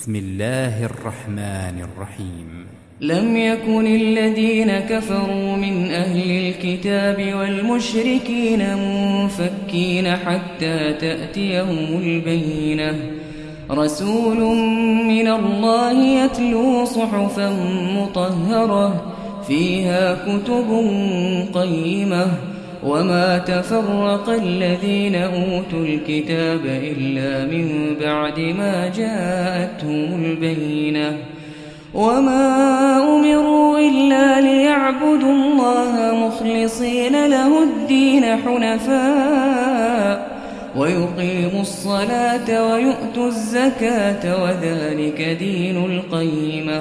بسم الله الرحمن الرحيم. لم يكن الذين كفروا من أهل الكتاب والمشركين منفكين حتى تأتيهم البينة. رسول من الله يتلو صحفا مطهرة فيها كتب قيمة وما تفرق الذين أوتوا الكتاب إلا من بعد ما جاءتهم البينة وما أمروا إلا ليعبدوا الله مخلصين له الدين حنفاء ويقيموا الصلاة ويؤتوا الزكاة وذلك دين القيمة.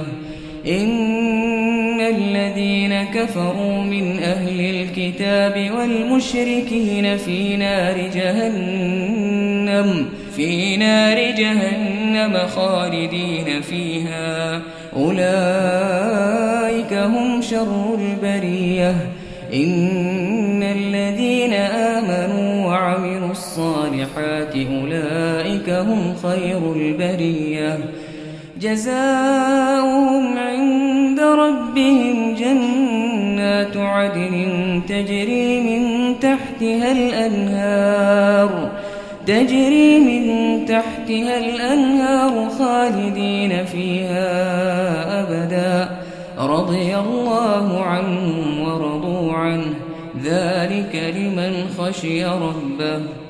إن الذين كفروا من أهل الكتاب والمشركين في نار جهنم خالدين فيها أولئك هم شر البرية. إن الذين آمنوا وعملوا الصالحات أولئك هم خير البرية. جزاؤهم عند ربهم جنات عدن تجري من تحتها الأنهار خالدين فيها أبدا رضي الله عنهم ورضوا عنه ذلك لمن خشي ربه.